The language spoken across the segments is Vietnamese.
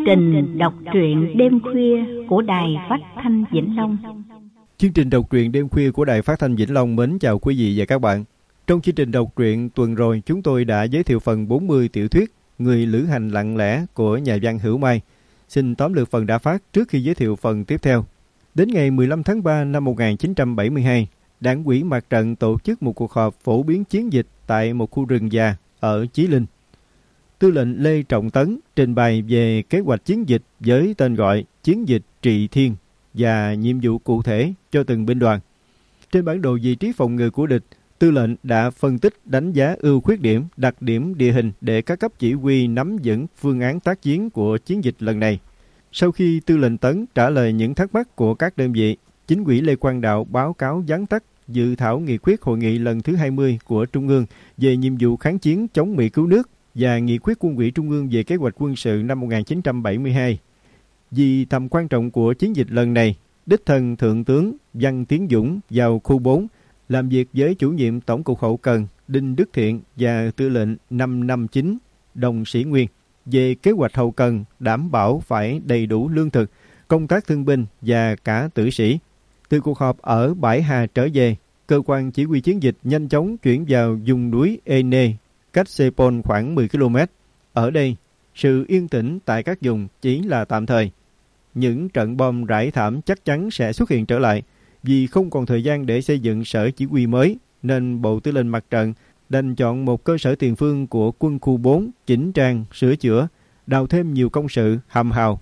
trình đọc truyện đêm khuya của Đài Phát thanh Vĩnh Long. Chương trình đọc truyện đêm khuya của Đài Phát thanh Vĩnh Long mến chào quý vị và các bạn. Trong chương trình đọc truyện tuần rồi, chúng tôi đã giới thiệu phần 40 tiểu thuyết Người lữ hành lặng lẽ của nhà văn Hữu Mai. Xin tóm lược phần đã phát trước khi giới thiệu phần tiếp theo. Đến ngày 15 tháng 3 năm 1972, Đảng ủy Mặt trận tổ chức một cuộc họp phổ biến chiến dịch tại một khu rừng già ở Chí Linh. Tư lệnh Lê Trọng Tấn trình bày về kế hoạch chiến dịch với tên gọi Chiến dịch Trị Thiên và nhiệm vụ cụ thể cho từng binh đoàn. Trên bản đồ vị trí phòng ngự của địch, tư lệnh đã phân tích đánh giá ưu khuyết điểm, đặc điểm địa hình để các cấp chỉ huy nắm vững phương án tác chiến của chiến dịch lần này. Sau khi tư lệnh Tấn trả lời những thắc mắc của các đơn vị, Chính ủy Lê Quang Đạo báo cáo vắn tắt dự thảo nghị quyết hội nghị lần thứ 20 của Trung ương về nhiệm vụ kháng chiến chống Mỹ cứu nước và nghị quyết Quân ủy Trung ương về kế hoạch quân sự năm 1972. Vì tầm quan trọng của chiến dịch lần này, đích thân Thượng tướng Văn Tiến Dũng vào khu 4 làm việc với chủ nhiệm Tổng cục Hậu cần Đinh Đức Thiện và tư lệnh 559 Đồng Sĩ Nguyên về kế hoạch hậu cần đảm bảo phải đầy đủ lương thực, công tác thương binh và cả tử sĩ. Từ cuộc họp ở Bãi Hà trở về, cơ quan chỉ huy chiến dịch nhanh chóng chuyển vào vùng núi Ene, cách Sepol khoảng 10 km. Ở đây, sự yên tĩnh tại các vùng chỉ là tạm thời. Những trận bom rải thảm chắc chắn sẽ xuất hiện trở lại, vì không còn thời gian để xây dựng sở chỉ huy mới, nên Bộ Tư lệnh Mặt trận đành chọn một cơ sở tiền phương của quân khu 4 chỉnh trang, sửa chữa, đào thêm nhiều công sự hầm hào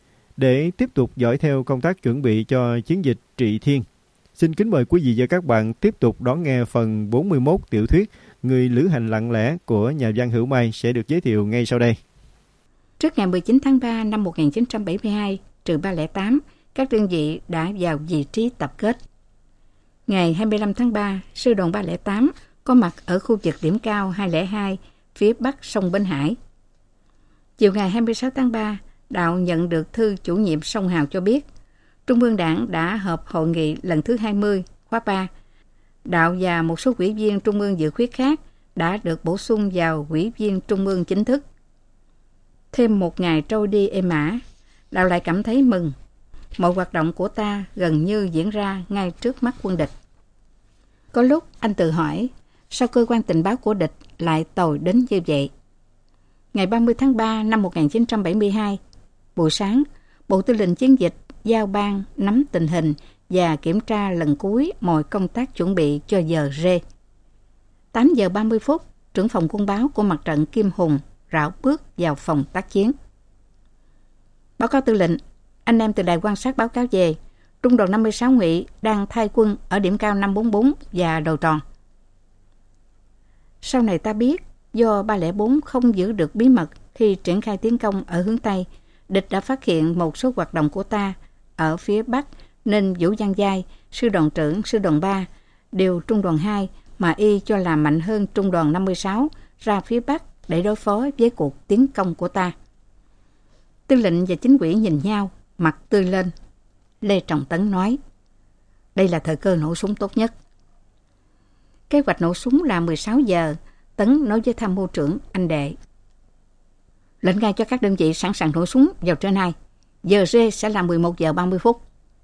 để tiếp tục dõi theo công tác chuẩn bị cho chiến dịch Trị Thiên. Xin kính mời quý vị và các bạn tiếp tục đón nghe phần 41 tiểu thuyết Người lữ hành lặng lẽ của nhà văn Hữu Mai sẽ được giới thiệu ngay sau đây. Trước ngày 19 tháng 3 năm 1972, trừ 308, các đơn vị đã vào vị trí tập kết. Ngày 25 tháng 3, sư đoàn 308 có mặt ở khu vực điểm cao 202 phía bắc sông Bến Hải. Chiều ngày 26 tháng 3, Đạo nhận được thư chủ nhiệm Sông Hào cho biết Trung ương Đảng đã họp hội nghị lần thứ 20, khóa 3. Đạo và một số ủy viên Trung ương dự khuyết khác đã được bổ sung vào ủy viên Trung ương chính thức. Thêm một ngày trôi đi êm ả, Đạo lại cảm thấy mừng. Mọi hoạt động của ta gần như diễn ra ngay trước mắt quân địch. Có lúc anh tự hỏi, sao cơ quan tình báo của địch lại tồi đến như vậy? Ngày 30 tháng 3 năm 1972, buổi sáng, Bộ Tư lệnh Chiến dịch giao ban nắm tình hình và kiểm tra lần cuối mọi công tác chuẩn bị cho giờ rê. 8 giờ 30 phút, trưởng phòng quân báo của mặt trận Kim Hùng rảo bước vào phòng tác chiến. Báo cáo tư lệnh, anh em từ đài quan sát báo cáo về, Trung đoàn 56 Ngụy đang thay quân ở điểm cao 544 và Đồi Tròn. Sau này ta biết, do 304 không giữ được bí mật khi triển khai tiến công ở hướng Tây, địch đã phát hiện một số hoạt động của ta ở phía Bắc, nên Vũ Văn Giai, sư đoàn trưởng sư đoàn 3, điều trung đoàn 2 mà y cho là mạnh hơn trung đoàn 56 ra phía Bắc để đối phó với cuộc tiến công của ta. Tư lệnh và chính ủy nhìn nhau, mặt tươi lên. Lê Trọng Tấn nói, đây là thời cơ nổ súng tốt nhất. Kế hoạch nổ súng là 16 giờ, Tấn nói với tham mưu trưởng anh Đệ. Lệnh ngay cho các đơn vị sẵn sàng nổ súng vào trên 2. Giờ rê sẽ là 11 giờ 30 phút.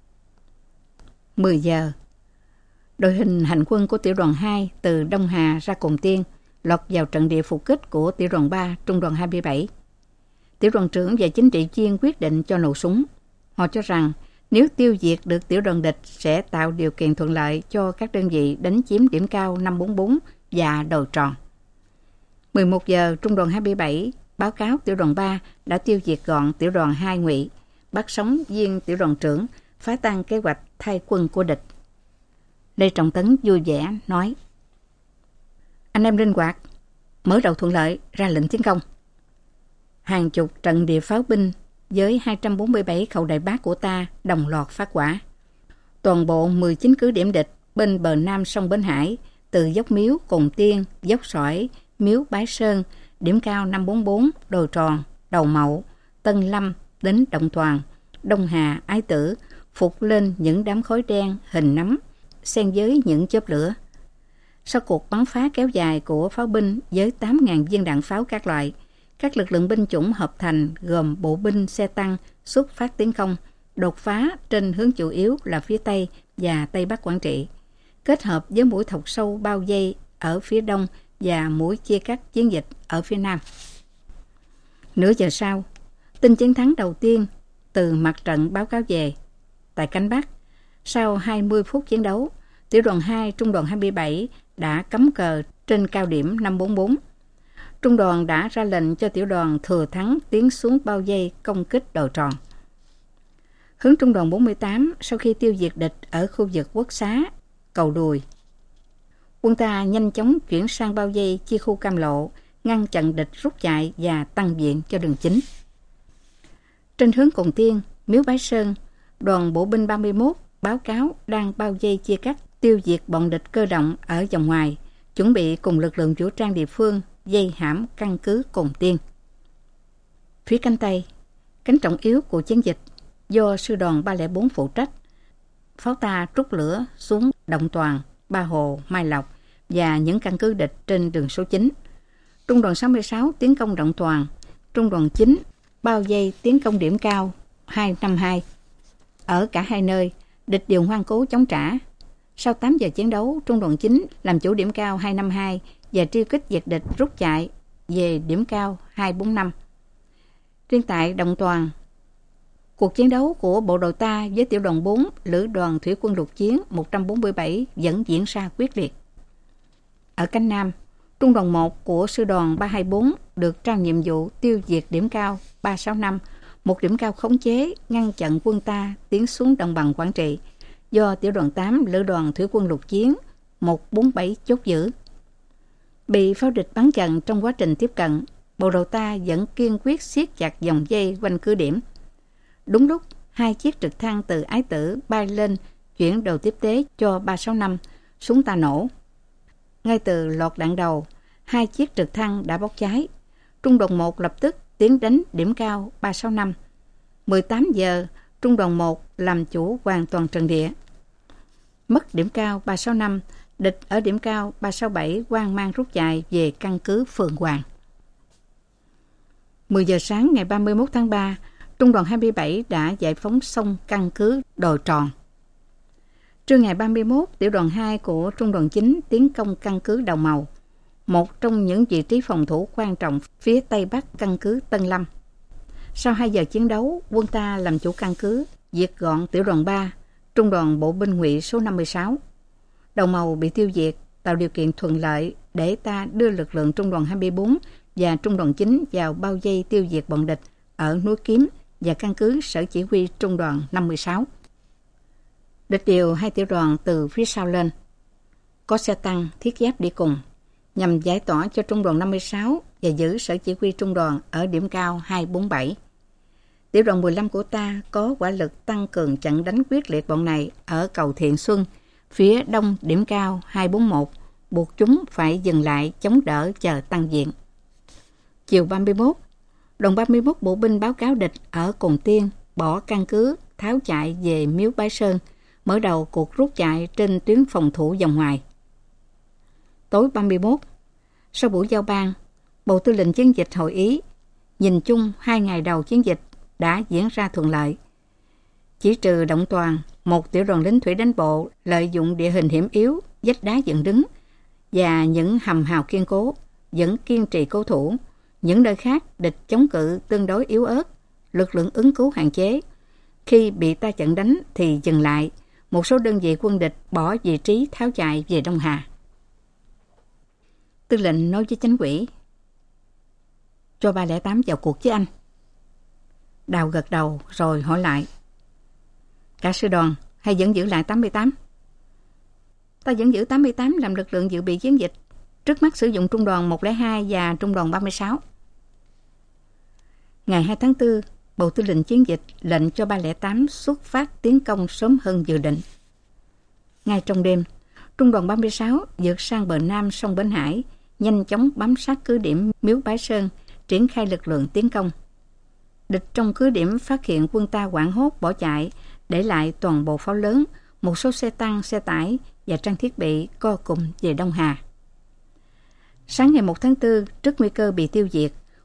10 giờ. Đội hình hành quân của tiểu đoàn 2 từ Đông Hà ra Cồn Tiên lọt vào trận địa phục kích của tiểu đoàn 3, trung đoàn 27. Tiểu đoàn trưởng và chính trị viên quyết định cho nổ súng. Họ cho rằng nếu tiêu diệt được tiểu đoàn địch sẽ tạo điều kiện thuận lợi cho các đơn vị đánh chiếm điểm cao 544 và Đồi Tròn. 11 giờ, trung đoàn 27 báo cáo tiểu đoàn 3 đã tiêu diệt gọn tiểu đoàn 2 Ngụy, bắt sống viên tiểu đoàn trưởng, phá tan kế hoạch thay quân của địch. Lê Trọng Tấn vui vẻ nói, anh em linh hoạt, mở đầu thuận lợi ra lệnh tiến công. Hàng chục trận địa pháo binh với 247 khẩu đại bác của ta đồng loạt phát quả. Toàn bộ 19 cứ điểm địch bên bờ nam sông Bến Hải, từ dốc Miếu, Cồn Tiên, dốc Sỏi, Miếu Bái Sơn, điểm cao 544, Đồi Tròn, Đầu Mậu, Tân Lâm đến Động Toàn, Đông Hà, Ái Tử, phục lên những đám khói đen hình nắm, xen với những chớp lửa. Sau cuộc bắn phá kéo dài của pháo binh với 8.000 viên đạn pháo các loại, các lực lượng binh chủng hợp thành gồm bộ binh, xe tăng xuất phát tiến công, đột phá trên hướng chủ yếu là phía Tây và Tây Bắc Quảng Trị, kết hợp với mũi thọc sâu bao vây ở phía Đông và mũi chia cắt chiến dịch ở phía Nam. Nửa giờ sau, tin chiến thắng đầu tiên từ mặt trận báo cáo về. Tại cánh Bắc, sau 20 phút chiến đấu, tiểu đoàn 2, trung đoàn 27 đã cắm cờ trên cao điểm 544. Trung đoàn đã ra lệnh cho tiểu đoàn Thừa Thắng tiến xuống bao vây công kích đồi Tròn. Hướng trung đoàn 48 sau khi tiêu diệt địch ở khu vực Quốc Xá, Cầu Đùi, quân ta nhanh chóng chuyển sang bao vây chia khu Cam Lộ, ngăn chặn địch rút chạy và tăng viện cho đường chính. Trên hướng Cồn Tiên, Miếu Bái Sơn, đoàn bộ binh 31 báo cáo đang bao vây chia cắt tiêu diệt bọn địch cơ động ở vòng ngoài, chuẩn bị cùng lực lượng vũ trang địa phương vây hãm căn cứ Cồn Tiên. Phía cánh Tây, cánh trọng yếu của chiến dịch do sư đoàn 304 phụ trách, pháo ta trút lửa xuống Động Toàn, Ba Hồ, Mai Lộc và những căn cứ địch trên đường số 9. Trung đoàn 66 tiến công Động Toàn, trung đoàn 9 bao vây tiến công điểm cao 252. Ở cả hai nơi, địch đều ngoan cố chống trả. Sau 8 giờ chiến đấu, trung đoàn 9 làm chủ điểm cao 252 và truy kích diệt địch rút chạy về điểm cao 245. Riêng tại Động Toàn, cuộc chiến đấu của bộ đội ta với tiểu đoàn 4, lữ đoàn thủy quân lục chiến 147 vẫn diễn ra quyết liệt. Ở cánh Nam, trung đoàn 1 của sư đoàn 324 được trao nhiệm vụ tiêu diệt điểm cao 365, một điểm cao khống chế ngăn chặn quân ta tiến xuống đồng bằng Quảng Trị, do tiểu đoàn 8, lữ đoàn thủy quân lục chiến 147 chốt giữ. Bị pháo địch bắn chặn trong quá trình tiếp cận, bộ đội ta vẫn kiên quyết siết chặt vòng dây quanh cứ điểm. Đúng lúc, 2 chiếc trực thăng từ Ái Tử bay lên chuyển đồ tiếp tế cho 365, súng ta nổ. Ngay từ loạt đạn đầu, 2 chiếc trực thăng đã bốc cháy. Trung đoàn 1 lập tức tiến đánh điểm cao 365. 18 giờ, trung đoàn 1 làm chủ hoàn toàn trận địa. Mất điểm cao 365, địch ở điểm cao 367 hoang mang rút chạy về căn cứ Phượng Hoàng. 10 giờ sáng ngày 31 tháng 3, trung đoàn 27 đã giải phóng xong căn cứ đồi Tròn. Trưa ngày 31, tiểu đoàn 2 của trung đoàn 9 tiến công căn cứ Đầu Màu, một trong những vị trí phòng thủ quan trọng phía Tây Bắc căn cứ Tân Lâm. Sau 2 giờ chiến đấu, quân ta làm chủ căn cứ, diệt gọn tiểu đoàn 3, trung đoàn bộ binh Ngụy số 56. Đầu Màu bị tiêu diệt, tạo điều kiện thuận lợi để ta đưa lực lượng trung đoàn 24 và trung đoàn 9 vào bao vây tiêu diệt bọn địch ở núi Kiếm và căn cứ sở chỉ huy trung đoàn 56. Địch điều 2 tiểu đoàn từ phía sau lên, có xe tăng, thiết giáp đi cùng, nhằm giải tỏa cho trung đoàn 56 và giữ sở chỉ huy trung đoàn ở điểm cao 247. Tiểu đoàn 15 của ta có hỏa lực tăng cường chặn đánh quyết liệt bọn này ở cầu Thiện Xuân, phía đông điểm cao 241, buộc chúng phải dừng lại chống đỡ chờ tăng viện. Chiều 31, đoàn 31 bộ binh báo cáo địch ở Cồn Tiên bỏ căn cứ tháo chạy về Miếu Bái Sơn, mở đầu cuộc rút chạy trên tuyến phòng thủ vòng ngoài. Tối 31, sau buổi giao ban, Bộ Tư lệnh chiến dịch hội ý, nhìn chung 2 ngày đầu chiến dịch đã diễn ra thuận lợi. Chỉ trừ Động Toàn, một tiểu đoàn lính thủy đánh bộ lợi dụng địa hình hiểm yếu, vách đá dựng đứng và những hầm hào kiên cố, vẫn kiên trì cố thủ. Những nơi khác địch chống cự tương đối yếu ớt, lực lượng ứng cứu hạn chế. Khi bị ta chặn đánh thì dừng lại. Một số đơn vị quân địch bỏ vị trí tháo chạy về Đông Hà. Tư lệnh nói với Chánh quỹ: cho 308 vào cuộc với anh. Đào gật đầu rồi hỏi lại: cả sư đoàn hay vẫn giữ lại 88? Ta vẫn giữ 88 làm lực lượng dự bị chiến dịch. Trước mắt sử dụng trung đoàn 102 và trung đoàn 36. Ngày 2 tháng 4, Bộ Tư lệnh chiến dịch lệnh cho 308 xuất phát tiến công sớm hơn dự định. Ngay trong đêm, trung đoàn 36 vượt sang bờ nam sông Bến Hải, nhanh chóng bám sát cứ điểm Miếu Bái Sơn, triển khai lực lượng tiến công. Địch trong cứ điểm phát hiện quân ta hoảng hốt bỏ chạy, để lại toàn bộ pháo lớn, một số xe tăng, xe tải và trang thiết bị co cụm về Đông Hà. Sáng ngày 1 tháng 4, trước nguy cơ bị tiêu diệt,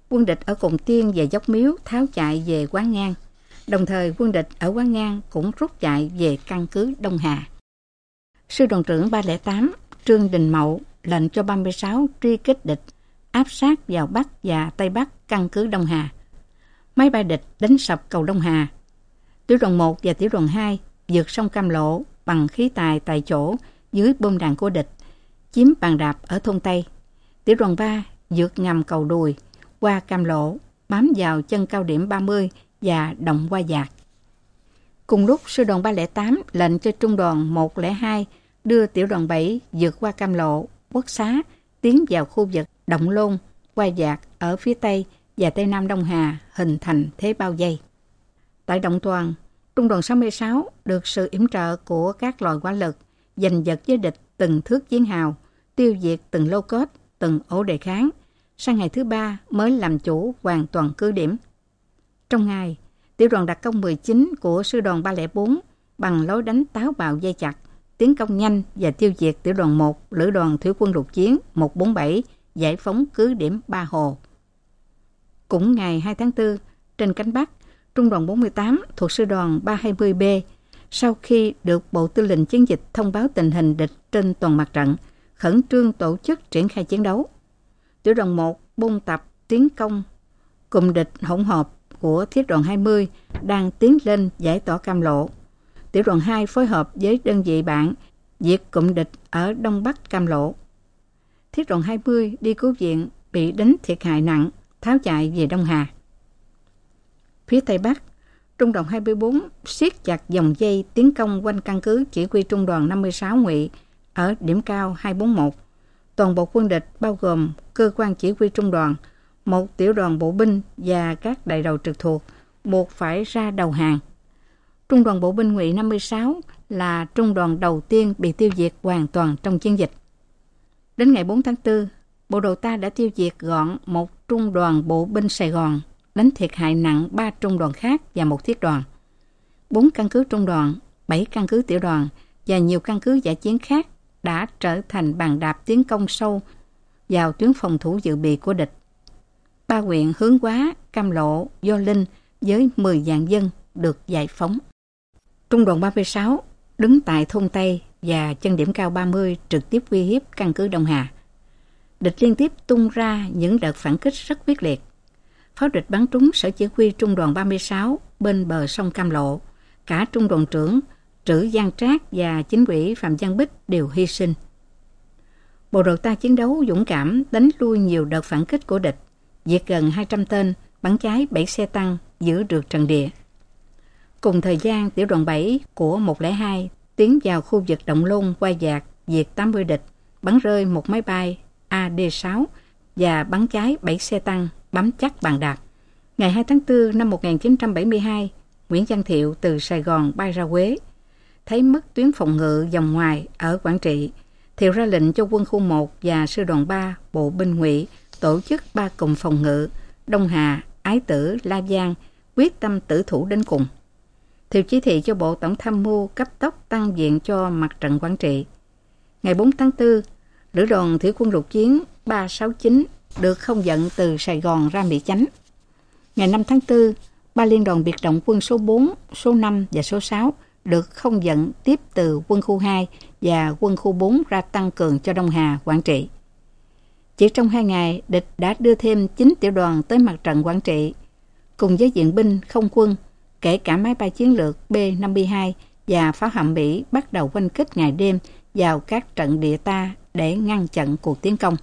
quân địch ở Cồn Tiên về Dốc Miếu tháo chạy về Quán Ngang. Đồng thời quân địch ở Quán Ngang cũng rút chạy về căn cứ Đông Hà. Sư đoàn trưởng 308 Trương Đình Mậu lệnh cho 36 truy kích địch, áp sát vào Bắc và Tây Bắc căn cứ Đông Hà. Máy bay địch đánh sập cầu Đông Hà. Tiểu đoàn 1 và tiểu đoàn 2 vượt sông Cam Lộ bằng khí tài tại chỗ dưới bom đạn của địch, chiếm Bàn Đạp ở thôn Tây. Tiểu đoàn 3 vượt ngầm cầu Đùi qua Cam Lộ, bám vào chân cao điểm 30 và Động Hoa Dạc. Cùng lúc, sư đoàn 308 lệnh cho trung đoàn 102 đưa tiểu đoàn 7 vượt qua Cam Lộ, Quốc Xá, tiến vào khu vực Động Lôn, Hoa Dạc ở phía Tây và Tây Nam Đông Hà, hình thành thế bao vây. Tại Động Toàn, trung đoàn 66 được sự yểm trợ của các loại hỏa lực, giành giật với địch từng thước chiến hào, tiêu diệt từng lô cốt, từng ổ đề kháng. Sang ngày thứ 3 mới làm chủ hoàn toàn cứ điểm. Trong ngày, tiểu đoàn đặc công 19 của sư đoàn 304 bằng lối đánh táo bạo dây chặt, tiến công nhanh và tiêu diệt tiểu đoàn 1 lữ đoàn thủy quân lục chiến 147 giải phóng cứ điểm Ba Hồ. Cũng ngày 2 tháng 4, trên cánh Bắc, trung đoàn 48 thuộc sư đoàn 320B, sau khi được Bộ Tư lệnh Chiến dịch thông báo tình hình địch trên toàn mặt trận, khẩn trương tổ chức triển khai chiến đấu. Tiểu đoàn 1 buôn tập tiến công cụm địch hỗn hợp của thiết đoàn 20 đang tiến lên giải tỏa Cam Lộ. Tiểu đoàn 2 phối hợp với đơn vị bạn diệt cụm địch ở Đông Bắc Cam Lộ. Thiết đoàn 20 đi cứu viện bị đánh thiệt hại nặng, tháo chạy về Đông Hà. Phía Tây Bắc, trung đoàn 24 siết chặt dòng dây tiến công quanh căn cứ chỉ huy trung đoàn 56 Ngụy ở điểm cao 241. Toàn bộ quân địch bao gồm cơ quan chỉ huy trung đoàn, một tiểu đoàn bộ binh và các đại đội trực thuộc buộc phải ra đầu hàng. Trung đoàn bộ binh Ngụy 56 là trung đoàn đầu tiên bị tiêu diệt hoàn toàn trong chiến dịch. Đến ngày 4 tháng 4, bộ đội ta đã tiêu diệt gọn một trung đoàn bộ binh Sài Gòn, đánh thiệt hại nặng 3 trung đoàn khác và một thiết đoàn. 4 căn cứ trung đoàn, 7 căn cứ tiểu đoàn và nhiều căn cứ dã chiến khác đã trở thành bàn đạp tiến công sâu vào tuyến phòng thủ dự bị của địch. 3 huyện Hướng Hóa, Cam Lộ, Gio Linh với 10 vạn dân được giải phóng. Trung đoàn 36 đứng tại thôn Tây và chân điểm cao 30 trực tiếp uy hiếp căn cứ Đông Hà. Địch liên tiếp tung ra những đợt phản kích rất quyết liệt. Pháo địch bắn trúng sở chỉ huy trung đoàn 36 bên bờ sông Cam Lộ. Cả trung đoàn trưởng Trữ Giang Trác và chính ủy Phạm Văn Bích đều hy sinh. Bộ đội ta chiến đấu dũng cảm, đánh lui nhiều đợt phản kích của địch, diệt gần 200 tên, bắn cháy 7 xe tăng, giữ được trận địa. Cùng thời gian, tiểu đoàn 7 của 102 tiến vào khu vực Động Lôn, Hoa Dạc, diệt 80 địch, bắn rơi một máy bay AD-6 và bắn cháy 7 xe tăng, bám chắc Bàn Đạp. Ngày 2 tháng 4 năm 1972, Nguyễn Văn Thiệu từ Sài Gòn bay ra Huế. Thấy mất tuyến phòng ngự vòng ngoài ở Quảng Trị, Thiệu ra lệnh cho quân khu 1 và sư đoàn 3 bộ binh Ngụy tổ chức 3 cụm phòng ngự Đông Hà, Ái Tử, La Giang, quyết tâm tử thủ đến cùng. Thiệu chỉ thị cho Bộ Tổng tham mưu cấp tốc tăng viện cho mặt trận Quảng Trị. Ngày 4 tháng 4, lữ đoàn thủy quân lục chiến 369 được không vận từ Sài Gòn ra Mỹ Chánh. Ngày 5 tháng 4, 3 liên đoàn biệt động quân số 4, số 5 và số 6 được không vận tiếp từ quân khu 2 và quân khu 4 ra tăng cường cho Đông Hà, Quảng Trị. Chỉ trong 2 ngày, địch đã đưa thêm 9 tiểu đoàn tới mặt trận Quảng Trị, cùng với viện binh không quân, kể cả máy bay chiến lược B-52 và pháo hạm Mỹ bắt đầu oanh kích ngày đêm vào các trận địa ta để ngăn chặn cuộc tiến công.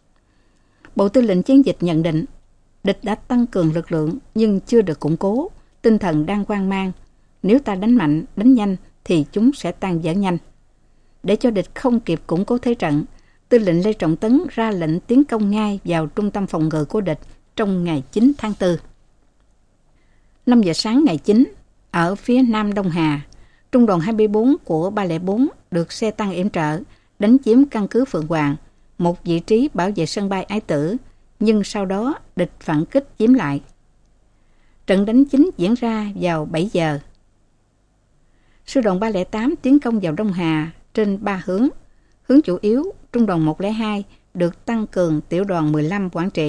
Bộ Tư lệnh Chiến dịch nhận định, địch đã tăng cường lực lượng nhưng chưa được củng cố, tinh thần đang hoang mang. Nếu ta đánh mạnh, đánh nhanh thì chúng sẽ tan vỡ nhanh. Để cho địch không kịp củng cố thế trận, Tư lệnh Lê Trọng Tấn ra lệnh tiến công ngay vào trung tâm phòng ngự của địch trong ngày 9 tháng 4. 5 giờ sáng ngày 9, ở phía nam Đông Hà, trung đoàn 24 của 304 được xe tăng yểm trợ đánh chiếm căn cứ Phượng Hoàng, một vị trí bảo vệ sân bay Ái Tử, nhưng sau đó địch phản kích chiếm lại. Trận đánh chính diễn ra vào 7 giờ. Sư đoàn 308 tiến công vào Đông Hà trên 3 hướng. Hướng chủ yếu, trung đoàn 102 được tăng cường tiểu đoàn 15 Quảng Trị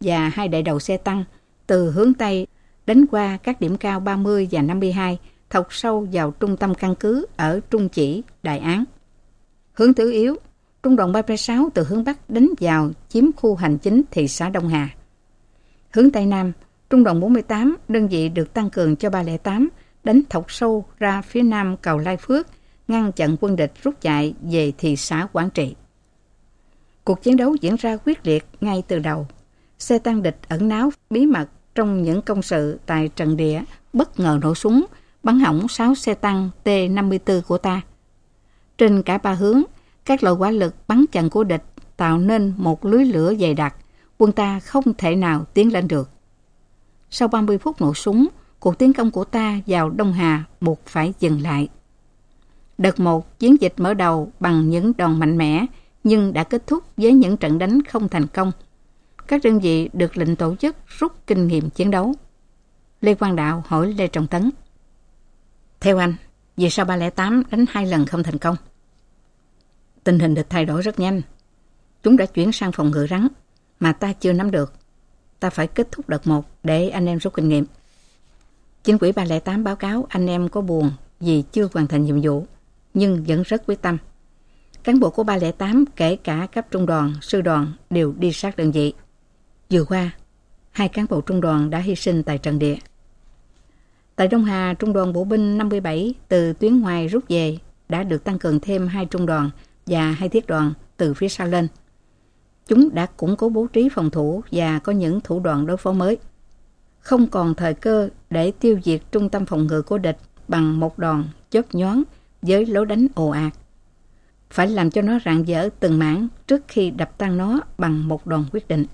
và 2 đại đầu xe tăng từ hướng Tây đánh qua các điểm cao 30 và 52, thọc sâu vào trung tâm căn cứ ở Trung Chỉ, Đại Án. Hướng tứ yếu, Trung đoàn 36 từ hướng Bắc đánh vào chiếm khu hành chính thị xã Đông Hà. Hướng Tây Nam, Trung đoàn 48, đơn vị được tăng cường cho 308, đánh thọc sâu ra phía nam cầu Lai Phước, ngăn chặn quân địch rút chạy về thị xã Quảng Trị. Cuộc chiến đấu diễn ra quyết liệt ngay từ đầu. Xe tăng địch ẩn náu bí mật trong những công sự tại trận địa, bất ngờ nổ súng, bắn hỏng 6 xe tăng T-54 của ta. Trên cả 3 hướng, các loại hỏa lực bắn chặn của địch tạo nên một lưới lửa dày đặc, quân ta không thể nào tiến lên được. Sau 30 phút nổ súng, cuộc tiến công của ta vào Đông Hà buộc phải dừng lại. Đợt 1, chiến dịch mở đầu bằng những đòn mạnh mẽ, nhưng đã kết thúc với những trận đánh không thành công. Các đơn vị được lệnh tổ chức rút kinh nghiệm chiến đấu. Lê Quang Đạo hỏi Lê Trọng Tấn: theo anh, vì sao 308 đánh 2 lần không thành công? Tình hình địch thay đổi rất nhanh. Chúng đã chuyển sang phòng ngự rắn, mà ta chưa nắm được. Ta phải kết thúc đợt 1 để anh em rút kinh nghiệm. Chính ủy 308 báo cáo anh em có buồn vì chưa hoàn thành nhiệm vụ, nhưng vẫn rất quyết tâm. Cán bộ của 308, kể cả cấp trung đoàn, sư đoàn, đều đi sát đơn vị. Vừa qua, 2 cán bộ trung đoàn đã hy sinh tại trận địa. Tại Đông Hà, trung đoàn bộ binh 57 từ tuyến ngoài rút về, đã được tăng cường thêm 2 trung đoàn và 2 thiết đoàn từ phía sau lên. Chúng đã củng cố bố trí phòng thủ và có những thủ đoạn đối phó mới. Không còn thời cơ để tiêu diệt trung tâm phòng ngự của địch bằng một đòn chớp nhoáng với lối đánh ồ ạt. Phải làm cho nó rạn vỡ từng mảng trước khi đập tan nó bằng một đòn quyết định.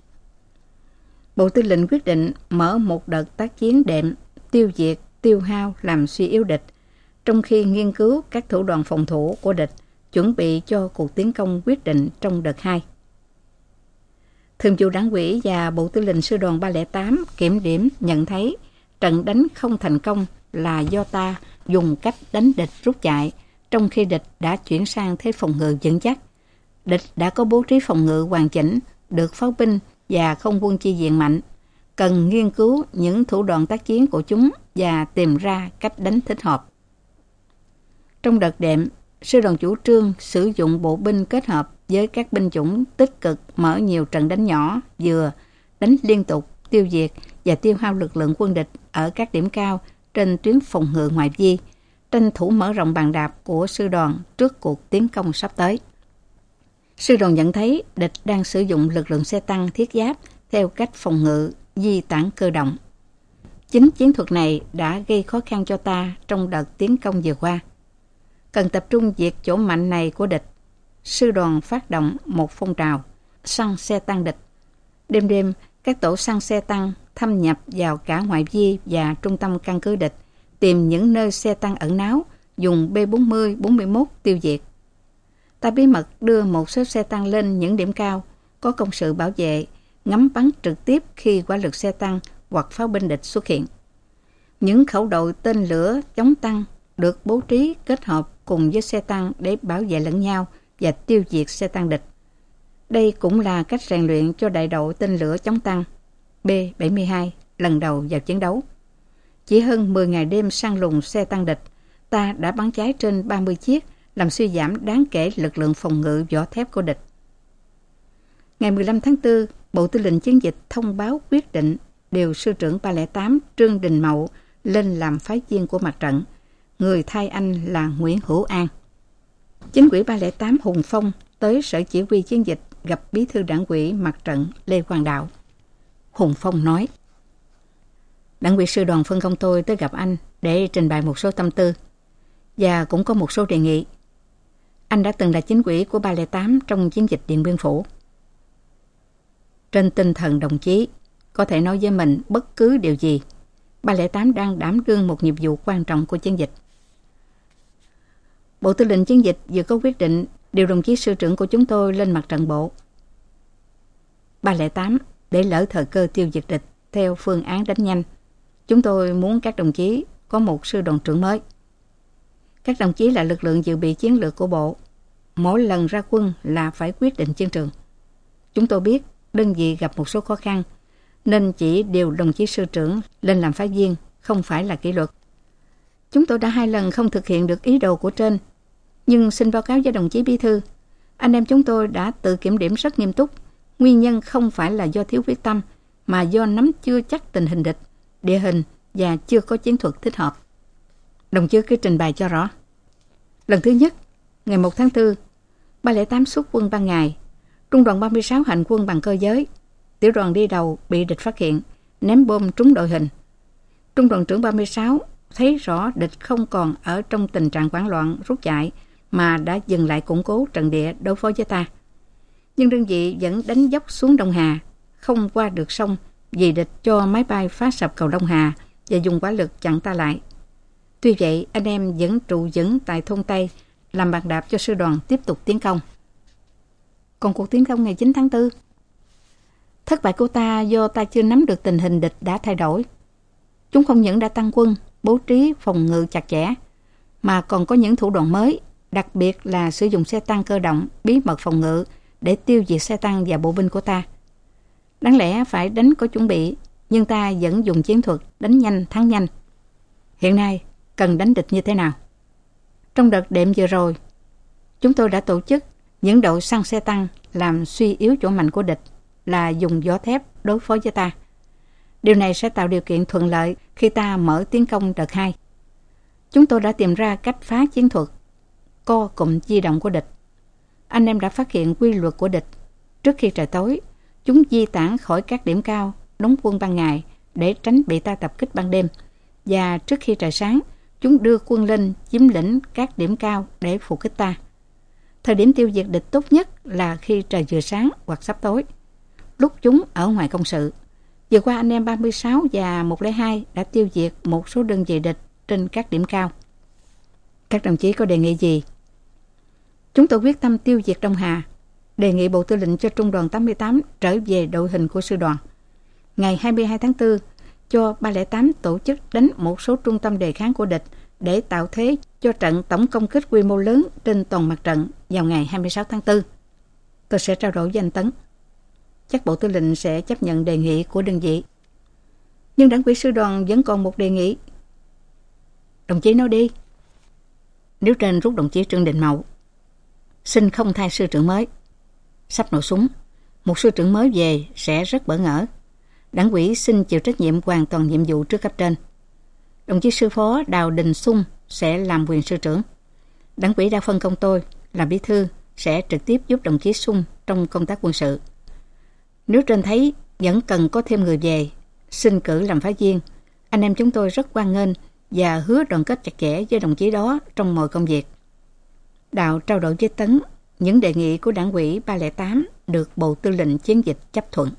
Bộ Tư lệnh quyết định mở một đợt tác chiến đệm, tiêu diệt, tiêu hao, làm suy yếu địch, trong khi nghiên cứu các thủ đoạn phòng thủ của địch, chuẩn bị cho cuộc tiến công quyết định trong đợt 2. Thường vụ Đảng ủy và Bộ Tư lệnh Sư đoàn 308 kiểm điểm nhận thấy trận đánh không thành công là do ta dùng cách đánh địch rút chạy, trong khi địch đã chuyển sang thế phòng ngự vững chắc. Địch đã có bố trí phòng ngự hoàn chỉnh, được pháo binh và không quân chi viện mạnh. Cần nghiên cứu những thủ đoạn tác chiến của chúng và tìm ra cách đánh thích hợp. Trong đợt đệm, sư đoàn chủ trương sử dụng bộ binh kết hợp với các binh chủng tích cực mở nhiều trận đánh nhỏ, vừa đánh liên tục, tiêu diệt và tiêu hao lực lượng quân địch ở các điểm cao trên tuyến phòng ngự ngoại vi, tranh thủ mở rộng bàn đạp của sư đoàn trước cuộc tiến công sắp tới. Sư đoàn nhận thấy địch đang sử dụng lực lượng xe tăng thiết giáp theo cách phòng ngự di tản cơ động. Chính chiến thuật này đã gây khó khăn cho ta trong đợt tiến công vừa qua. Cần tập trung diệt chỗ mạnh này của địch. Sư đoàn phát động một phong trào săn xe tăng địch. Đêm đêm, các tổ săn xe tăng thâm nhập vào cả ngoại vi và trung tâm căn cứ địch, tìm những nơi xe tăng ẩn náu, dùng B-40, 41 tiêu diệt. Ta bí mật đưa một số xe tăng lên những điểm cao, có công sự bảo vệ, ngắm bắn trực tiếp khi hỏa lực xe tăng hoặc pháo binh địch xuất hiện. Những khẩu đội tên lửa chống tăng được bố trí kết hợp cùng với xe tăng để bảo vệ lẫn nhau và tiêu diệt xe tăng địch. Đây cũng là cách rèn luyện cho đại đội tên lửa chống tăng B-72 lần đầu vào chiến đấu. Chỉ hơn 10 ngày đêm săn lùng xe tăng địch, ta đã bắn cháy trên 30 chiếc, làm suy giảm đáng kể lực lượng phòng ngự vỏ thép của địch. Ngày 15 tháng 4, Bộ Tư lệnh Chiến dịch thông báo quyết định điều sư trưởng 308 Trương Đình Mậu lên làm phái viên của mặt trận. Người thay anh là Nguyễn Hữu An. Chính ủy 308 Hùng Phong tới sở chỉ huy chiến dịch gặp bí thư đảng ủy mặt trận Lê Quang Đạo. Hùng Phong nói: Đảng ủy sư đoàn phân công tôi tới gặp anh để trình bày một số tâm tư và cũng có một số đề nghị. Anh đã từng là chính ủy của 308 trong chiến dịch Điện Biên Phủ. Trên tinh thần đồng chí, có thể nói với mình bất cứ điều gì. 308 đang đảm đương một nhiệm vụ quan trọng của chiến dịch. Bộ Tư lệnh Chiến dịch vừa có quyết định điều đồng chí sư trưởng của chúng tôi lên mặt trận bộ. 308 để lỡ thời cơ tiêu diệt địch theo phương án đánh nhanh. Chúng tôi muốn các đồng chí có một sư đoàn trưởng mới. Các đồng chí là lực lượng dự bị chiến lược của bộ. Mỗi lần ra quân là phải quyết định chiến trường. Chúng tôi biết đơn vị gặp một số khó khăn. nên chỉ điều đồng chí sư trưởng lên làm phá viên, không phải là kỷ luật. Chúng tôi đã 2 lần không thực hiện được ý đồ của trên, nhưng xin báo cáo với đồng chí bí thư, anh em chúng tôi đã tự kiểm điểm rất nghiêm túc. Nguyên nhân không phải là do thiếu quyết tâm, mà do nắm chưa chắc tình hình địch, địa hình và chưa có chiến thuật thích hợp. Đồng chí cứ trình bày cho rõ. Lần thứ nhất, ngày 1 tháng 4, 308 xuất quân ban ngày, trung đoàn 36 hành quân bằng cơ giới. Tiểu đoàn đi đầu bị địch phát hiện, ném bom trúng đội hình. Trung đoàn trưởng 36 thấy rõ địch không còn ở trong tình trạng hoảng loạn rút chạy, mà đã dừng lại củng cố trận địa đối phó với ta. Nhưng đơn vị vẫn đánh dốc xuống Đông Hà, không qua được sông vì địch cho máy bay phá sập cầu Đông Hà và dùng hỏa lực chặn ta lại. Tuy vậy, anh em vẫn trụ vững tại thôn Tây, làm bàn đạp cho sư đoàn tiếp tục tiến công. Còn cuộc tiến công ngày 9 tháng 4, thất bại của ta do ta chưa nắm được tình hình địch đã thay đổi. Chúng không những đã tăng quân, bố trí phòng ngự chặt chẽ, mà còn có những thủ đoạn mới, đặc biệt là sử dụng xe tăng cơ động bí mật phòng ngự để tiêu diệt xe tăng và bộ binh của ta. Đáng lẽ phải đánh có chuẩn bị, nhưng ta vẫn dùng chiến thuật đánh nhanh thắng nhanh. Hiện nay, cần đánh địch như thế nào? Trong đợt đệm vừa rồi, chúng tôi đã tổ chức những đội săn xe tăng làm suy yếu chỗ mạnh của địch là dùng vỏ thép đối phó với ta. Điều này sẽ tạo điều kiện thuận lợi khi ta mở tiến công đợt 2. Chúng tôi đã tìm ra cách phá chiến thuật co cụm di động của địch. Anh em đã phát hiện quy luật của địch. Trước khi trời tối, chúng di tản khỏi các điểm cao, đóng quân ban ngày để tránh bị ta tập kích ban đêm. Và trước khi trời sáng, chúng đưa quân lên chiếm lĩnh các điểm cao để phục kích ta. Thời điểm tiêu diệt địch tốt nhất là khi trời vừa sáng hoặc sắp tối, lúc chúng ở ngoài công sự. Vừa qua anh em 36 và 102 đã tiêu diệt một số đơn vị địch trên các điểm cao. Các đồng chí có đề nghị gì? Chúng tôi quyết tâm tiêu diệt Đông Hà, đề nghị Bộ Tư lệnh cho Trung đoàn 88 trở về đội hình của sư đoàn. Ngày 22 tháng 4, cho 308 tổ chức đánh một số trung tâm đề kháng của địch để tạo thế cho trận tổng công kích quy mô lớn trên toàn mặt trận vào ngày 26 tháng 4. Tôi sẽ trao đổi với anh Tấn. Chắc Bộ Tư lệnh sẽ chấp nhận đề nghị của đơn vị. Nhưng đảng ủy sư đoàn vẫn còn một đề nghị. Đồng chí nói đi. Nếu trên rút đồng chí Trương Đình Mậu, xin không thay sư trưởng mới. Sắp nổ súng, một sư trưởng mới về sẽ rất bỡ ngỡ. Đảng ủy xin chịu trách nhiệm hoàn toàn nhiệm vụ trước cấp trên. Đồng chí sư phó Đào Đình Xung sẽ làm quyền sư trưởng. Đảng ủy đã phân công tôi làm bí thư, sẽ trực tiếp giúp đồng chí Xung trong công tác quân sự. Nếu trên thấy vẫn cần có thêm người về, xin cử làm phái viên. Anh em chúng tôi rất hoan nghênh và hứa đoàn kết chặt chẽ với đồng chí đó trong mọi công việc. Đào trao đổi với Tấn những đề nghị của đảng ủy 308 được Bộ Tư lệnh Chiến dịch chấp thuận.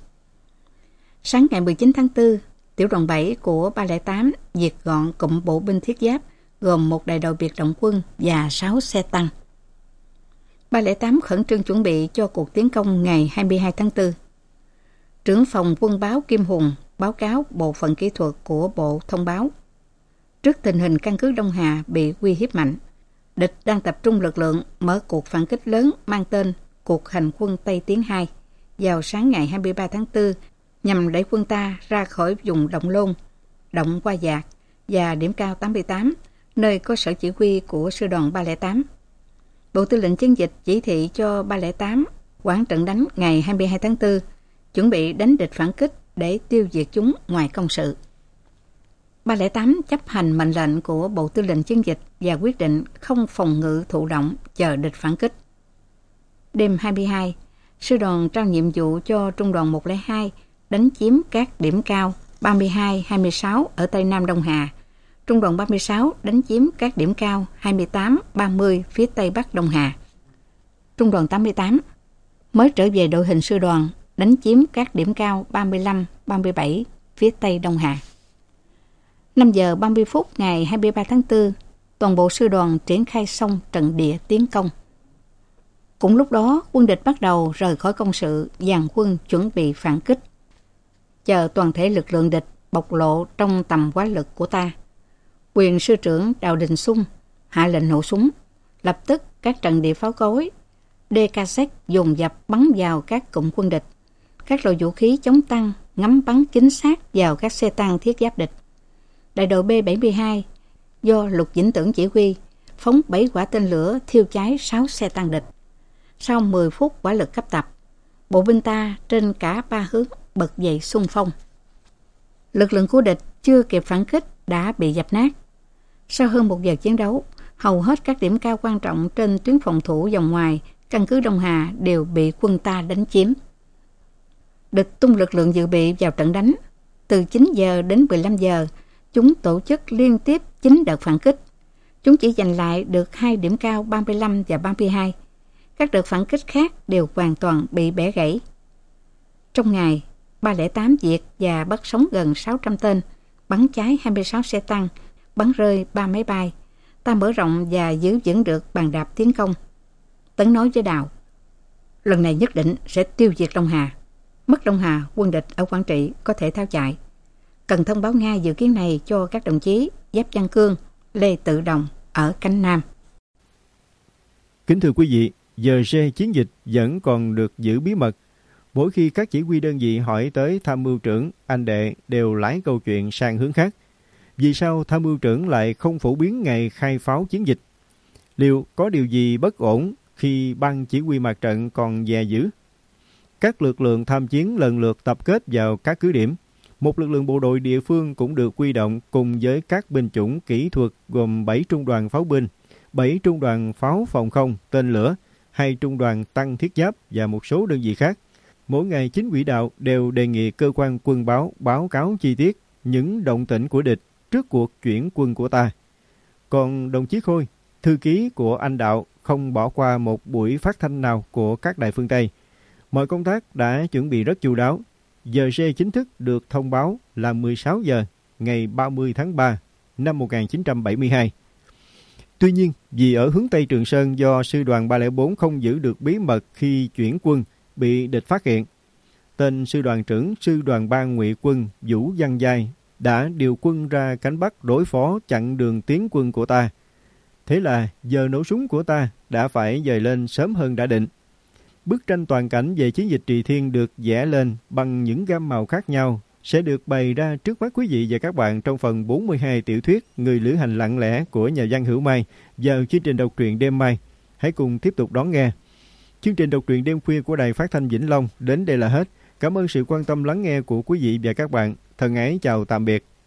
Sáng ngày 19 tháng 4, tiểu đoàn 7 của 308 diệt gọn cụm bộ binh thiết giáp gồm một đại đội biệt động quân và 6 xe tăng. 308 khẩn trương chuẩn bị cho cuộc tiến công ngày 22 tháng 4. Trưởng phòng quân báo Kim Hùng báo cáo bộ phận kỹ thuật của Bộ thông báo. Trước tình hình căn cứ Đông Hà bị uy hiếp mạnh, địch đang tập trung lực lượng mở cuộc phản kích lớn mang tên Cuộc hành quân Tây Tiến 2 vào sáng ngày 23 tháng 4 nhằm đẩy quân ta ra khỏi vùng Động Lôn, Động Qua Dạc và điểm cao 88, nơi có sở chỉ huy của sư đoàn 308. Bộ Tư lệnh Chiến dịch chỉ thị cho 308 hoãn trận đánh ngày 22 tháng 4, chuẩn bị đánh địch phản kích để tiêu diệt chúng ngoài công sự. 308 chấp hành mệnh lệnh của Bộ Tư lệnh Chiến dịch và quyết định không phòng ngự thụ động chờ địch phản kích. Đêm 22, sư đoàn trao nhiệm vụ cho Trung đoàn 102 đánh chiếm các điểm cao 32, 26 ở Tây Nam Đông Hà. Trung đoàn 36 đánh chiếm các điểm cao 28, 30 phía Tây Bắc Đông Hà. Trung đoàn 88 mới trở về đội hình sư đoàn đánh chiếm các điểm cao 35, 37 phía Tây Đông Hà. 5 giờ 30 phút ngày 23 tháng 4, toàn bộ sư đoàn triển khai xong trận địa tiến công. Cũng lúc đó, quân địch bắt đầu rời khỏi công sự, dàn quân chuẩn bị phản kích. Chờ toàn thể lực lượng địch bộc lộ trong tầm quá lực của ta, quyền sư trưởng Đào Đình Xung hạ lệnh nổ súng. Lập tức các trận địa pháo cối, DKZ dồn dập bắn vào các cụm quân địch. Các loại vũ khí chống tăng ngắm bắn chính xác vào các xe tăng thiết giáp địch. Đại đội B-72 do Lục Vĩnh Tưởng chỉ huy phóng 7 quả tên lửa thiêu cháy 6 xe tăng địch. Sau 10 phút hỏa lực cấp tập, bộ binh ta trên cả 3 hướng bật dậy xung phong. Lực lượng của địch chưa kịp phản kích đã bị dập nát. Sau hơn 1 giờ chiến đấu, hầu hết các điểm cao quan trọng trên tuyến phòng thủ vòng ngoài căn cứ Đông Hà đều bị quân ta đánh chiếm. Địch tung lực lượng dự bị vào trận đánh. Từ 9 giờ đến 15 giờ, chúng tổ chức liên tiếp 9 đợt phản kích. Chúng chỉ giành lại được 2 điểm cao 35 và 32. Các đợt phản kích khác đều hoàn toàn bị bẻ gãy. Trong ngày, 308 diệt và bắt sống gần 600 tên, bắn cháy 26 xe tăng, bắn rơi 3 máy bay. Ta mở rộng và giữ vững được bàn đạp tiến công. Tấn nói với Đào, lần này nhất định sẽ tiêu diệt Đông Hà. Mất Đông Hà, quân địch ở Quảng Trị có thể tháo chạy. Cần thông báo ngay dự kiến này cho các đồng chí Giáp Văn Cương, Lê Tự Đồng ở cánh Nam. Kính thưa quý vị, giờ rê chiến dịch vẫn còn được giữ bí mật. Mỗi khi các chỉ huy đơn vị hỏi tới tham mưu trưởng, anh đệ đều lái câu chuyện sang hướng khác. Vì sao tham mưu trưởng lại không phổ biến ngày khai pháo chiến dịch? Liệu có điều gì bất ổn khi ban chỉ huy mặt trận còn dè giữ? Các lực lượng tham chiến lần lượt tập kết vào các cứ điểm. Một lực lượng bộ đội địa phương cũng được huy động cùng với các binh chủng kỹ thuật gồm 7 trung đoàn pháo binh, 7 trung đoàn pháo phòng không, tên lửa, 2 trung đoàn tăng thiết giáp và một số đơn vị khác. Mỗi ngày chính quỹ đạo đều đề nghị cơ quan quân báo báo cáo chi tiết những động tĩnh của địch trước cuộc chuyển quân của ta. Còn đồng chí Khôi, thư ký của anh Đạo, không bỏ qua một buổi phát thanh nào của các đài phương Tây. Mọi công tác đã chuẩn bị rất chu đáo. Giờ rê chính thức được thông báo là 16 giờ ngày 30 tháng 3 năm 1972. Tuy nhiên, vì ở hướng Tây Trường Sơn do sư đoàn 304 không giữ được bí mật khi chuyển quân, bị địch phát hiện, tên sư đoàn trưởng sư đoàn 3 Ngụy quân Vũ Văn Giai đã điều quân ra cánh Bắc đối phó chặn đường tiến quân của ta. Thế là giờ nổ súng của ta đã phải dời lên sớm hơn đã định. Bức tranh toàn cảnh về chiến dịch Trì Thiên được vẽ lên bằng những gam màu khác nhau sẽ được bày ra trước mắt quý vị và các bạn trong phần 42 tiểu thuyết Người lữ hành lặng lẽ của nhà văn Hữu Mai vào chương trình đọc truyện đêm mai. Hãy cùng tiếp tục đón nghe. Chương trình đọc truyện đêm khuya của Đài Phát thanh Vĩnh Long đến đây là hết. Cảm ơn sự quan tâm lắng nghe của quý vị và các bạn. Thân ái chào tạm biệt.